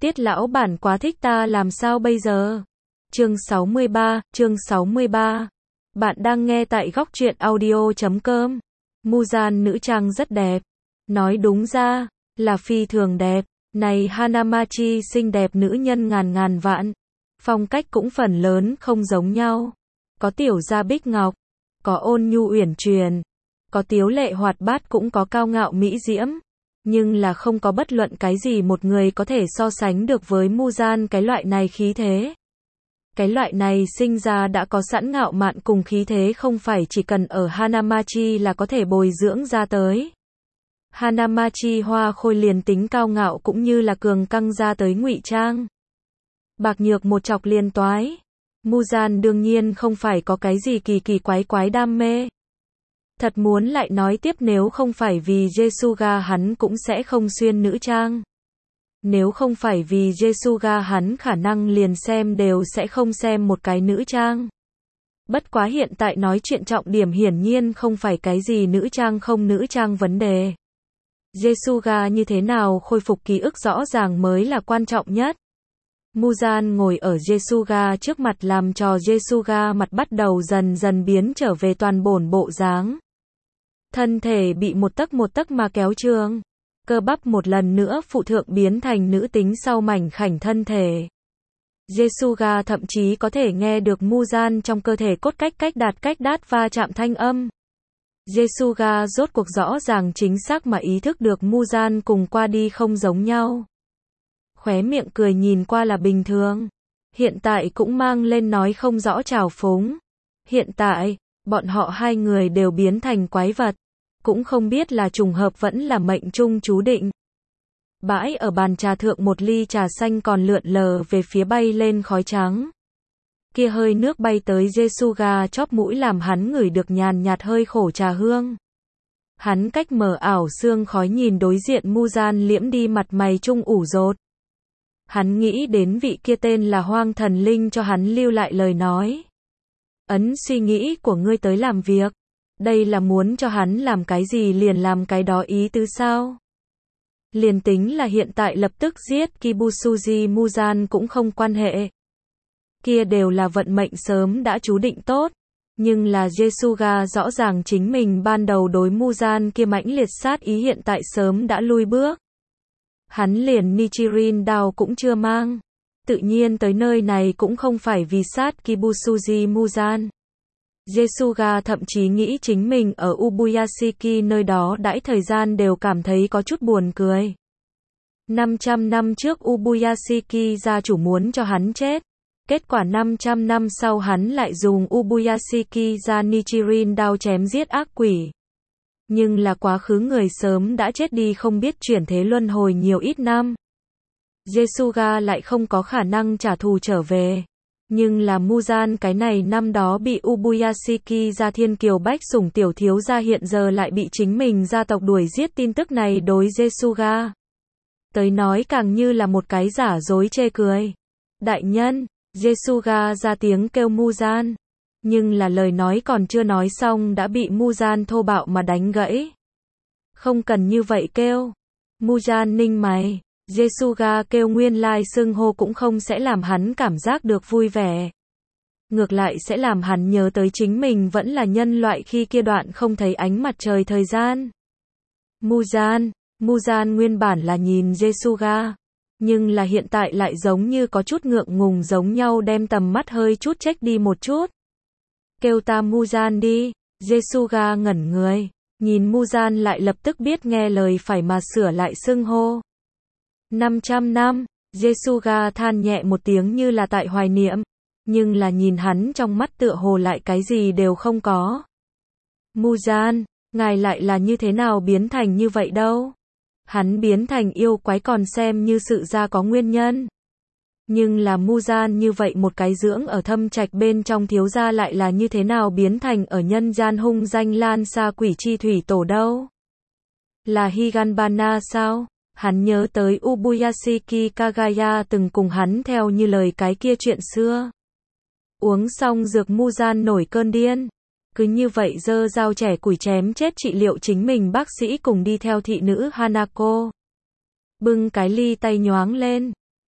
Tiết lão bản quá thích ta làm sao bây giờ? Chương 63. Bạn đang nghe tại góc truyện audio.com. Muzan nữ trang rất đẹp. Nói đúng ra, là phi thường đẹp. Này Hanamachi xinh đẹp nữ nhân ngàn ngàn vạn. Phong cách cũng phần lớn không giống nhau. Có tiểu gia bích ngọc, có ôn nhu uyển chuyển, có tiếu lệ hoạt bát cũng có cao ngạo mỹ diễm. Nhưng là không có bất luận cái gì một người có thể so sánh được với Muzan cái loại này khí thế. Cái loại này sinh ra đã có sẵn ngạo mạn cùng khí thế không phải chỉ cần ở Hanamachi là có thể bồi dưỡng ra tới. Hanamachi hoa khôi liền tính cao ngạo cũng như là cường căng ra tới ngụy trang. Bạc nhược một chọc liền toái. Muzan đương nhiên không phải có cái gì kỳ kỳ quái đam mê. Thật muốn lại nói tiếp nếu không phải vì Jesuga hắn cũng sẽ không xuyên nữ trang. Nếu không phải vì Jesuga hắn khả năng liền xem đều sẽ không xem một cái nữ trang. Bất quá hiện tại nói chuyện trọng điểm hiển nhiên không phải cái gì nữ trang không nữ trang vấn đề. Jesuga như thế nào khôi phục ký ức rõ ràng mới là quan trọng nhất. Muzan ngồi ở Jesuga trước mặt làm cho Jesuga mặt bắt đầu dần dần biến trở về toàn bổn bộ dáng. Thân thể bị một tấc mà kéo trương. Cơ bắp một lần nữa phụ thượng biến thành nữ tính sau mảnh khảnh thân thể. Jesuga thậm chí có thể nghe được Muzan trong cơ thể cốt cách đát va chạm thanh âm. Jesuga rốt cuộc rõ ràng chính xác mà ý thức được Muzan cùng qua đi không giống nhau. Khóe miệng cười nhìn qua là bình thường. Hiện tại cũng mang lên nói không rõ trào phúng. Hiện tại, bọn họ hai người đều biến thành quái vật. Cũng không biết là trùng hợp vẫn là mệnh trung chú định. Bãi ở bàn trà thượng một ly trà xanh còn lượn lờ về phía bay lên khói trắng. Kia hơi nước bay tới Jesuga chóp mũi làm hắn ngửi được nhàn nhạt hơi khổ trà hương. Hắn cách mờ ảo sương khói nhìn đối diện Muzan liễm đi mặt mày trung ủ rột. Hắn nghĩ đến vị kia tên là Hoang Thần Linh cho hắn lưu lại lời nói. Ấn suy nghĩ của ngươi tới làm việc. Đây là muốn cho hắn làm cái gì liền làm cái đó ý tứ sao? Liền tính là hiện tại lập tức giết Kibusuji Muzan cũng không quan hệ. Kia đều là vận mệnh sớm đã chú định tốt. Nhưng là Jesuga rõ ràng chính mình ban đầu đối Muzan kia mãnh liệt sát ý hiện tại sớm đã lui bước. Hắn liền Nichirin đao cũng chưa mang. Tự nhiên tới nơi này cũng không phải vì sát Kibusuji Muzan. Jesuga thậm chí nghĩ chính mình ở Ubuyashiki nơi đó đãi thời gian đều cảm thấy có chút buồn cười. 500 năm trước Ubuyashiki gia chủ muốn cho hắn chết. Kết quả 500 năm sau hắn lại dùng Ubuyashiki gia Nichirin đao chém giết ác quỷ. Nhưng là quá khứ người sớm đã chết đi không biết chuyển thế luân hồi nhiều ít năm. Jesuga lại không có khả năng trả thù trở về. Nhưng là Muzan cái này năm đó bị Ubuyashiki gia thiên kiều bách sủng tiểu thiếu gia hiện giờ lại bị chính mình gia tộc đuổi giết tin tức này đối Jesuga tới nói càng như là một cái giả dối chê cười. Đại nhân, Jesuga ra tiếng kêu Muzan. Nhưng là lời nói còn chưa nói xong đã bị Muzan thô bạo mà đánh gãy. Không cần như vậy kêu. Muzan ninh mày. Jesuga kêu nguyên lai xưng hô cũng không sẽ làm hắn cảm giác được vui vẻ. Ngược lại sẽ làm hắn nhớ tới chính mình vẫn là nhân loại khi kia đoạn không thấy ánh mặt trời thời gian. Muzan nguyên bản là nhìn Jesuga. Nhưng là hiện tại lại giống như có chút ngượng ngùng giống nhau đem tầm mắt hơi chút chếch đi một chút. Kêu ta Muzan đi. Jesuga ngẩn người. Nhìn Muzan lại lập tức biết nghe lời phải mà sửa lại xưng hô. 500 năm, Jesuga than nhẹ một tiếng như là tại hoài niệm, nhưng là nhìn hắn trong mắt tựa hồ lại cái gì đều không có. Muzan, ngài lại là như thế nào biến thành như vậy đâu? Hắn biến thành yêu quái còn xem như sự ra có nguyên nhân. Nhưng là Muzan như vậy một cái dưỡng ở thâm trạch bên trong thiếu gia lại là như thế nào biến thành ở nhân gian hung danh lan xa quỷ chi thủy tổ đâu? Là Higanbana sao? Hắn nhớ tới Ubuyashiki Kagaya từng cùng hắn theo như lời cái kia chuyện xưa. Uống xong dược Muzan nổi cơn điên. Cứ như vậy dơ dao trẻ củi chém chết trị liệu chính mình bác sĩ cùng đi theo thị nữ Hanako. Bưng cái ly tay nhoáng lên.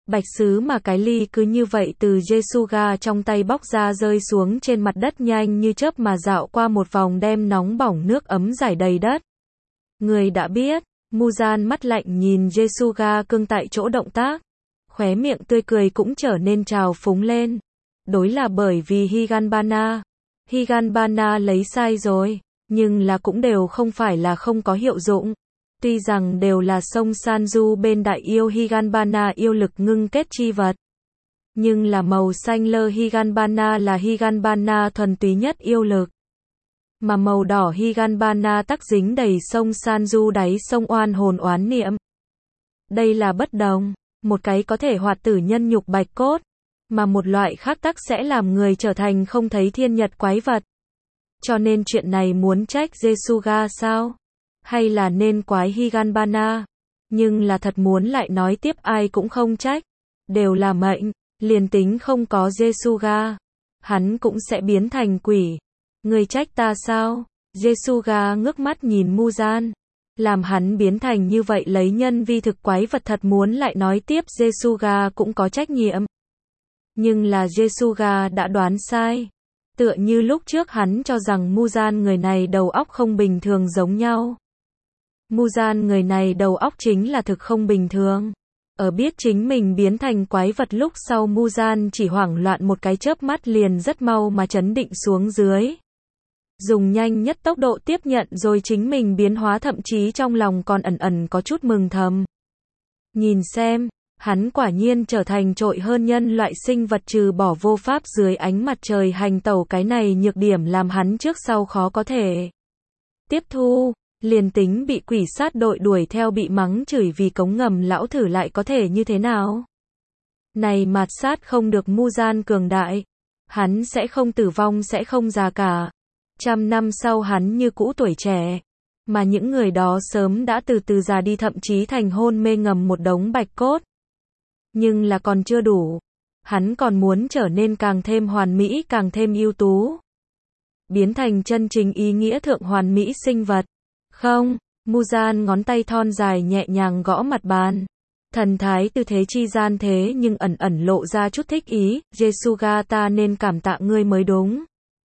Bạch sứ mà cái ly cứ như vậy từ Jesuga trong tay bóc ra rơi xuống trên mặt đất nhanh như chớp mà dạo qua một vòng đem nóng bỏng nước ấm rải đầy đất. Người đã biết, Muzan mắt lạnh nhìn Jesuga cương tại chỗ động tác. Khóe miệng tươi cười cũng trở nên trào phúng lên. Đối là bởi vì Higanbana. Higanbana lấy sai rồi, nhưng là cũng đều không phải là không có hiệu dụng. Tuy rằng đều là sông Sanju bên đại yêu Higanbana yêu lực ngưng kết chi vật. Nhưng là màu xanh lơ Higanbana là Higanbana thuần túy nhất yêu lực. Mà màu đỏ Higanbana tắc dính đầy sông Sanju đáy sông oan hồn oán niệm. Đây là bất đồng, một cái có thể hoạt tử nhân nhục bạch cốt, mà một loại khác tắc sẽ làm người trở thành không thấy thiên nhật quái vật. Cho nên chuyện này muốn trách Jesuga sao? Hay là nên quái Higanbana? Nhưng là thật muốn lại nói tiếp ai cũng không trách. Đều là mệnh, liền tính không có Jesuga, hắn cũng sẽ biến thành quỷ. Người trách ta sao? Jesuga ngước mắt nhìn Muzan. Làm hắn biến thành như vậy lấy nhân vi thực quái vật thật muốn lại nói tiếp Jesuga cũng có trách nhiệm. Nhưng là Jesuga đã đoán sai. Tựa như lúc trước hắn cho rằng Muzan người này đầu óc không bình thường giống nhau. Muzan người này đầu óc chính là thực không bình thường. Ở biết chính mình biến thành quái vật lúc sau Muzan chỉ hoảng loạn một cái chớp mắt liền rất mau mà chấn định xuống dưới. Dùng nhanh nhất tốc độ tiếp nhận rồi chính mình biến hóa thậm chí trong lòng còn ẩn ẩn có chút mừng thầm. Nhìn xem, hắn quả nhiên trở thành trội hơn nhân loại sinh vật trừ bỏ vô pháp dưới ánh mặt trời hành tẩu cái này nhược điểm làm hắn trước sau khó có thể tiếp thu. Liền tính bị quỷ sát đội đuổi theo bị mắng chửi vì cống ngầm lão thử lại có thể như thế nào? Này mạt sát không được Muzan cường đại. Hắn sẽ không tử vong sẽ không già cả. 100 năm sau hắn như cũ tuổi trẻ. Mà những người đó sớm đã từ từ già đi thậm chí thành hôn mê ngầm một đống bạch cốt. Nhưng là còn chưa đủ. Hắn còn muốn trở nên càng thêm hoàn mỹ càng thêm ưu tú. Biến thành chân chính ý nghĩa thượng hoàn mỹ sinh vật. Không, Muzan ngón tay thon dài nhẹ nhàng gõ mặt bàn. Thần thái tư thế chi gian thế nhưng ẩn ẩn lộ ra chút thích ý, Jesuga ta nên cảm tạ ngươi mới đúng.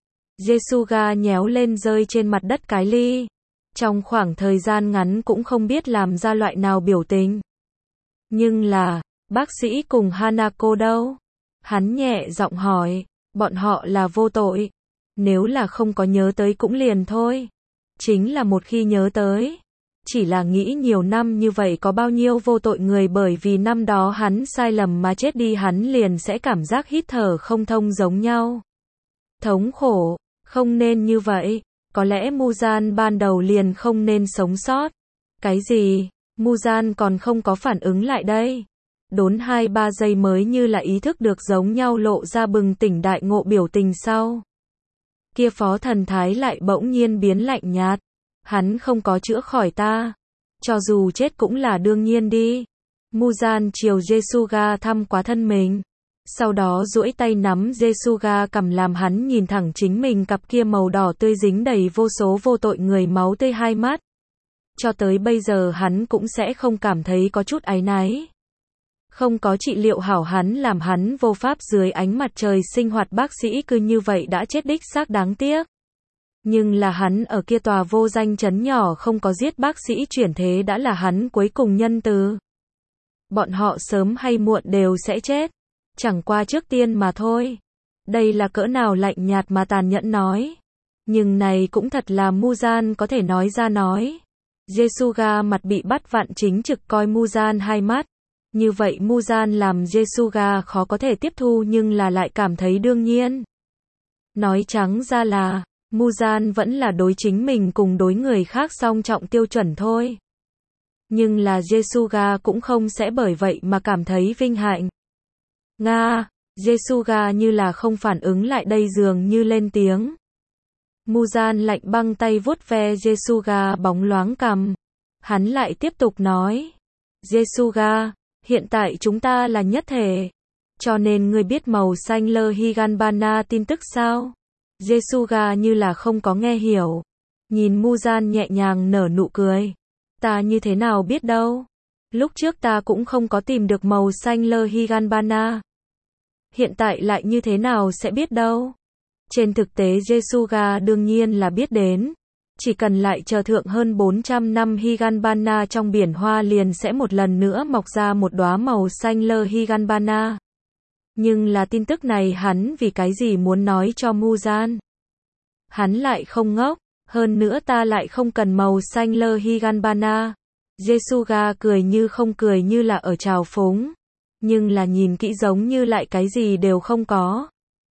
Jesuga nhéo lên rơi trên mặt đất cái ly. Trong khoảng thời gian ngắn cũng không biết làm ra loại nào biểu tình. Nhưng là, bác sĩ cùng Hanako đâu? Hắn nhẹ giọng hỏi, bọn họ là vô tội. Nếu là không có nhớ tới cũng liền thôi. Chính là một khi nhớ tới, chỉ là nghĩ nhiều năm như vậy có bao nhiêu vô tội người bởi vì năm đó hắn sai lầm mà chết đi hắn liền sẽ cảm giác hít thở không thông giống nhau. Thống khổ, không nên như vậy, có lẽ Muzan ban đầu liền không nên sống sót. Cái gì? Muzan còn không có phản ứng lại đây. Đốn 2-3 giây mới như là ý thức được giống nhau lộ ra bừng tỉnh đại ngộ biểu tình sau. Kia phó thần thái lại bỗng nhiên biến lạnh nhạt. Hắn không có chữa khỏi ta. Cho dù chết cũng là đương nhiên đi. Muzan chiều Jesuga thăm quá thân mình. Sau đó duỗi tay nắm Jesuga cầm làm hắn nhìn thẳng chính mình cặp kia màu đỏ tươi dính đầy vô số vô tội người máu tươi hai mắt. Cho tới bây giờ hắn cũng sẽ không cảm thấy có chút áy náy. Không có trị liệu hảo hắn làm hắn vô pháp dưới ánh mặt trời sinh hoạt bác sĩ cứ như vậy đã chết đích xác đáng tiếc. Nhưng là hắn ở kia tòa vô danh trấn nhỏ không có giết bác sĩ chuyển thế đã là hắn cuối cùng nhân từ. Bọn họ sớm hay muộn đều sẽ chết. Chẳng qua trước tiên mà thôi. Đây là cỡ nào lạnh nhạt mà tàn nhẫn nói. Nhưng này cũng thật là Muzan có thể nói ra nói. Jesuga mặt bị bắt vặn chính trực coi Muzan hai mắt. Như vậy Muzan làm Jesuga khó có thể tiếp thu nhưng là lại cảm thấy đương nhiên. Nói trắng ra là, Muzan vẫn là đối chính mình cùng đối người khác song trọng tiêu chuẩn thôi. Nhưng là Jesuga cũng không sẽ bởi vậy mà cảm thấy vinh hạnh. Nga, Jesuga như là không phản ứng lại đây dường như lên tiếng. Muzan lạnh băng tay vuốt ve Jesuga bóng loáng cằm. Hắn lại tiếp tục nói. Jesuga, hiện tại chúng ta là nhất thể. Cho nên ngươi biết màu xanh lơ Higanbana tin tức sao? Jesuga như là không có nghe hiểu. Nhìn Muzan nhẹ nhàng nở nụ cười. Ta như thế nào biết đâu? Lúc trước ta cũng không có tìm được màu xanh lơ Higanbana. Hiện tại lại như thế nào sẽ biết đâu. Trên thực tế Jesuga đương nhiên là biết đến. Chỉ cần lại chờ thượng hơn 400 năm Higanbana trong biển hoa liền sẽ một lần nữa mọc ra một đóa màu xanh lơ Higanbana. Nhưng là tin tức này hắn vì cái gì muốn nói cho Muzan? Hắn lại không ngốc, hơn nữa ta lại không cần màu xanh lơ Higanbana. Jesuga cười như không cười như là ở trào phúng, nhưng là nhìn kỹ giống như lại cái gì đều không có.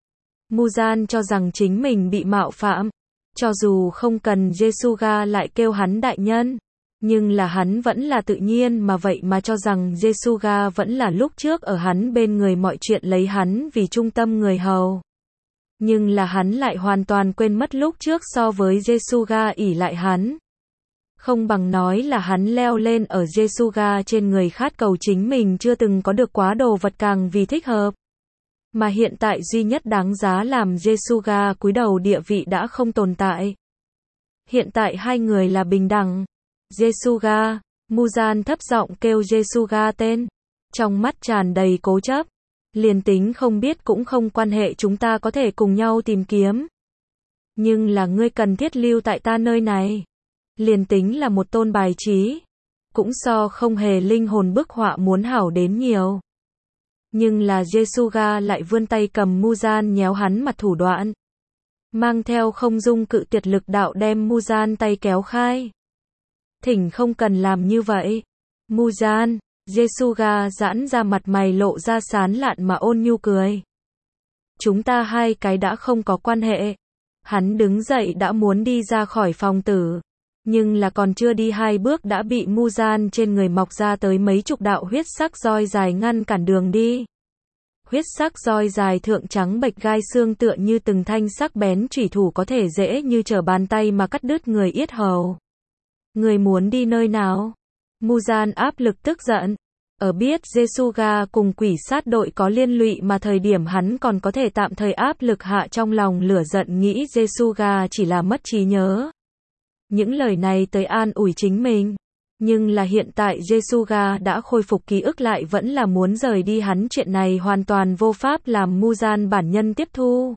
Muzan cho rằng chính mình bị mạo phạm, cho dù không cần Jesuga lại kêu hắn đại nhân, nhưng là hắn vẫn là tự nhiên mà vậy mà cho rằng Jesuga vẫn là lúc trước ở hắn bên người mọi chuyện lấy hắn vì trung tâm người hầu. Nhưng là hắn lại hoàn toàn quên mất lúc trước so với Jesuga ỷ lại hắn. Không bằng nói là hắn leo lên ở Jesuga trên người khát cầu chính mình chưa từng có được quá đồ vật càng vì thích hợp. Mà hiện tại duy nhất đáng giá làm Jesuga cúi đầu địa vị đã không tồn tại. Hiện tại hai người là bình đẳng. Jesuga, Muzan thấp giọng kêu Jesuga tên, trong mắt tràn đầy cố chấp. Liền tính không biết cũng không quan hệ, chúng ta có thể cùng nhau tìm kiếm. Nhưng là ngươi cần thiết lưu tại ta nơi này. Liền tính là một tôn bài trí, cũng so không hề linh hồn bức họa muốn hảo đến nhiều. Nhưng là Jesuga lại vươn tay cầm Muzan nhéo hắn mặt thủ đoạn. Mang theo không dung cự tuyệt lực đạo đem Muzan tay kéo khai. Thỉnh không cần làm như vậy. Muzan, Jesuga giãn ra mặt mày lộ ra sán lạn mà ôn nhu cười. Chúng ta hai cái đã không có quan hệ. Hắn đứng dậy đã muốn đi ra khỏi phòng tử. Nhưng là còn chưa đi hai bước đã bị Muzan trên người mọc ra tới mấy chục đạo huyết sắc roi dài ngăn cản đường đi. Huyết sắc roi dài thượng trắng bệch gai xương tựa như từng thanh sắc bén chủy thủ có thể dễ như trở bàn tay mà cắt đứt người yết hầu. Người muốn đi nơi nào? Muzan áp lực tức giận. Ở biết Jesuga cùng quỷ sát đội có liên lụy mà thời điểm hắn còn có thể tạm thời áp lực hạ trong lòng lửa giận nghĩ Jesuga chỉ là mất trí nhớ. Những lời này tới an ủi chính mình. Nhưng là hiện tại Jesuga đã khôi phục ký ức lại vẫn là muốn rời đi hắn chuyện này hoàn toàn vô pháp làm Muzan bản nhân tiếp thu.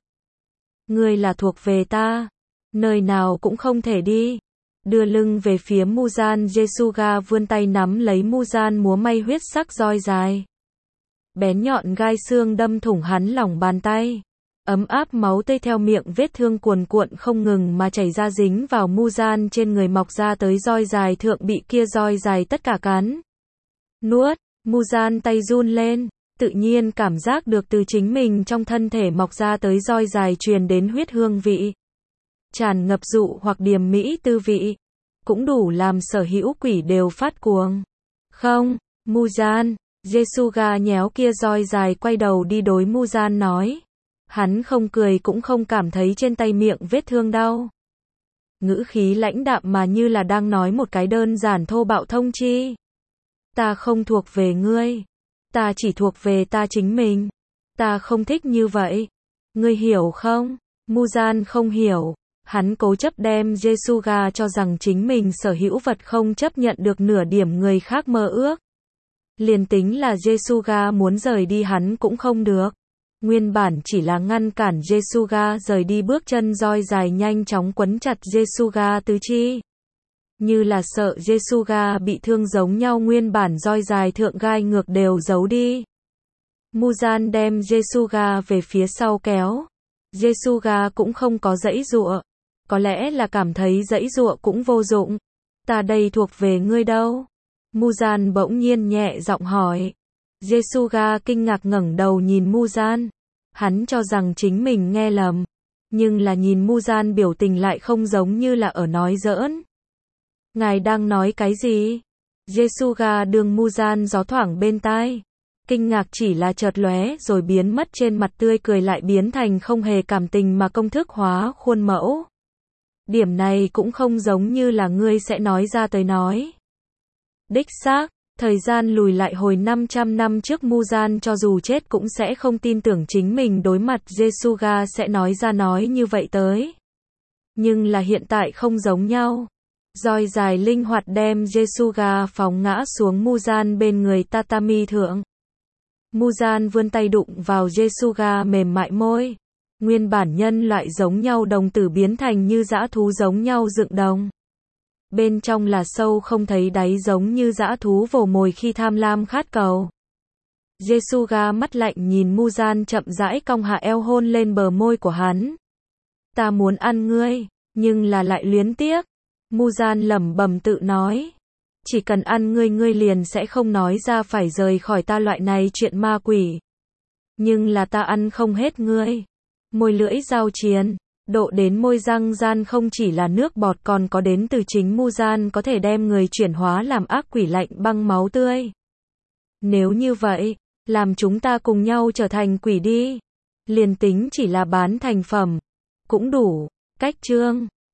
Ngươi là thuộc về ta. Nơi nào cũng không thể đi. Đưa lưng về phía Muzan, Jesuga vươn tay nắm lấy Muzan múa may huyết sắc roi dài. Bén nhọn gai xương đâm thủng hắn lòng bàn tay. Ấm áp máu tươi theo miệng vết thương cuồn cuộn không ngừng mà chảy ra dính vào Muzan trên người mọc ra tới roi dài thượng bị kia roi dài tất cả cắn. Nuốt, Muzan tay run lên, tự nhiên cảm giác được từ chính mình trong thân thể mọc ra tới roi dài truyền đến huyết hương vị. Tràn ngập dụ hoặc điềm mỹ tư vị, cũng đủ làm sở hữu quỷ đều phát cuồng. Không, Muzan, Jesuga nhéo kia roi dài quay đầu đi đối Muzan nói. Hắn không cười cũng không cảm thấy trên tay miệng vết thương đau. Ngữ khí lãnh đạm mà như là đang nói một cái đơn giản thô bạo thông chi. Ta không thuộc về ngươi. Ta chỉ thuộc về ta chính mình. Ta không thích như vậy. Ngươi hiểu không? Muzan không hiểu. Hắn cố chấp đem Jesuga cho rằng chính mình sở hữu vật không chấp nhận được nửa điểm người khác mơ ước. Liền tính là Jesuga muốn rời đi hắn cũng không được. Nguyên bản chỉ là ngăn cản Jesuga rời đi, bước chân roi dài nhanh chóng quấn chặt Jesuga tứ chi. Như là sợ Jesuga bị thương giống nhau, nguyên bản roi dài thượng gai ngược đều giấu đi. Muzan đem Jesuga về phía sau kéo. Jesuga cũng không có giãy giụa. Có lẽ là cảm thấy giãy giụa cũng vô dụng. Ta đây thuộc về ngươi đâu? Muzan bỗng nhiên nhẹ giọng hỏi. Jesuga kinh ngạc ngẩng đầu nhìn Muzan. Hắn cho rằng chính mình nghe lầm. Nhưng là nhìn Muzan biểu tình lại không giống như là ở nói giỡn. Ngài đang nói cái gì? Jesuga đương Muzan gió thoảng bên tai. Kinh ngạc chỉ là chợt lóe rồi biến mất, trên mặt tươi cười lại biến thành không hề cảm tình mà công thức hóa khuôn mẫu. Điểm này cũng không giống như là ngươi sẽ nói ra tới nói. Đích xác. Thời gian lùi lại hồi 500 năm trước, Muzan cho dù chết cũng sẽ không tin tưởng chính mình đối mặt Jesuga sẽ nói ra nói như vậy tới. Nhưng là hiện tại không giống nhau. Roi dài linh hoạt đem Jesuga phóng ngã xuống Muzan bên người tatami thượng. Muzan vươn tay đụng vào Jesuga mềm mại môi. Nguyên bản nhân loại giống nhau đồng tử biến thành như dã thú giống nhau dựng đồng. Bên trong là sâu không thấy đáy giống như dã thú vồ mồi khi tham lam khát cầu. Jesuga mắt lạnh nhìn Muzan chậm rãi cong hạ eo hôn lên bờ môi của hắn. Ta muốn ăn ngươi, nhưng là lại luyến tiếc. Muzan lẩm bẩm tự nói. Chỉ cần ăn ngươi ngươi liền sẽ không nói ra phải rời khỏi ta loại này chuyện ma quỷ. Nhưng là ta ăn không hết ngươi. Môi lưỡi giao chiến, độ đến môi răng gian không chỉ là nước bọt còn có đến từ chính Muzan có thể đem người chuyển hóa làm ác quỷ lạnh băng máu tươi. Nếu như vậy, làm chúng ta cùng nhau trở thành quỷ đi. Liền tính chỉ là bán thành phẩm, cũng đủ. Cách chương